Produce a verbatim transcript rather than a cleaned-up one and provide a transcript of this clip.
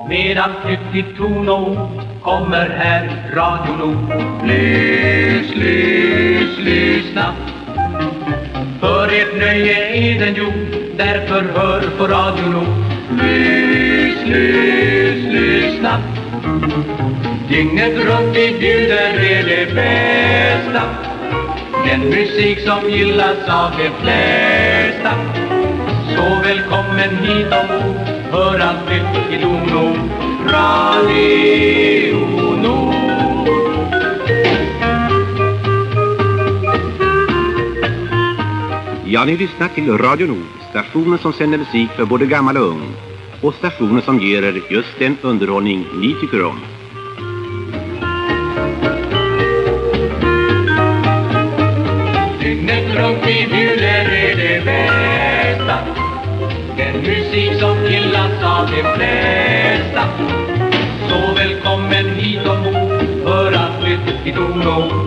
Med allt nytt i ton och ord kommer här Radio Nord. Lys, lys, lyssna. För ert nöje är den gjord, därför hör på Radio Nord. Lys, lys, lyssna. Dygnet runt vi bjuder är det bästa. Den musik som gillas av de flesta. Så välkommen hit ombord, hör allt nytt i ton och ord. Radio Nord. Ja, ni lyssnar till Radio Nord, stationen som sänder musik för både gammal och ung. Och stationen som ger er just den underhållning ni tycker om. Dygnet runt vi bjuder är det bästa. Den musik som gillas av de flesta. Så välkommen hit ombord, hör allt nytt i ton och ord.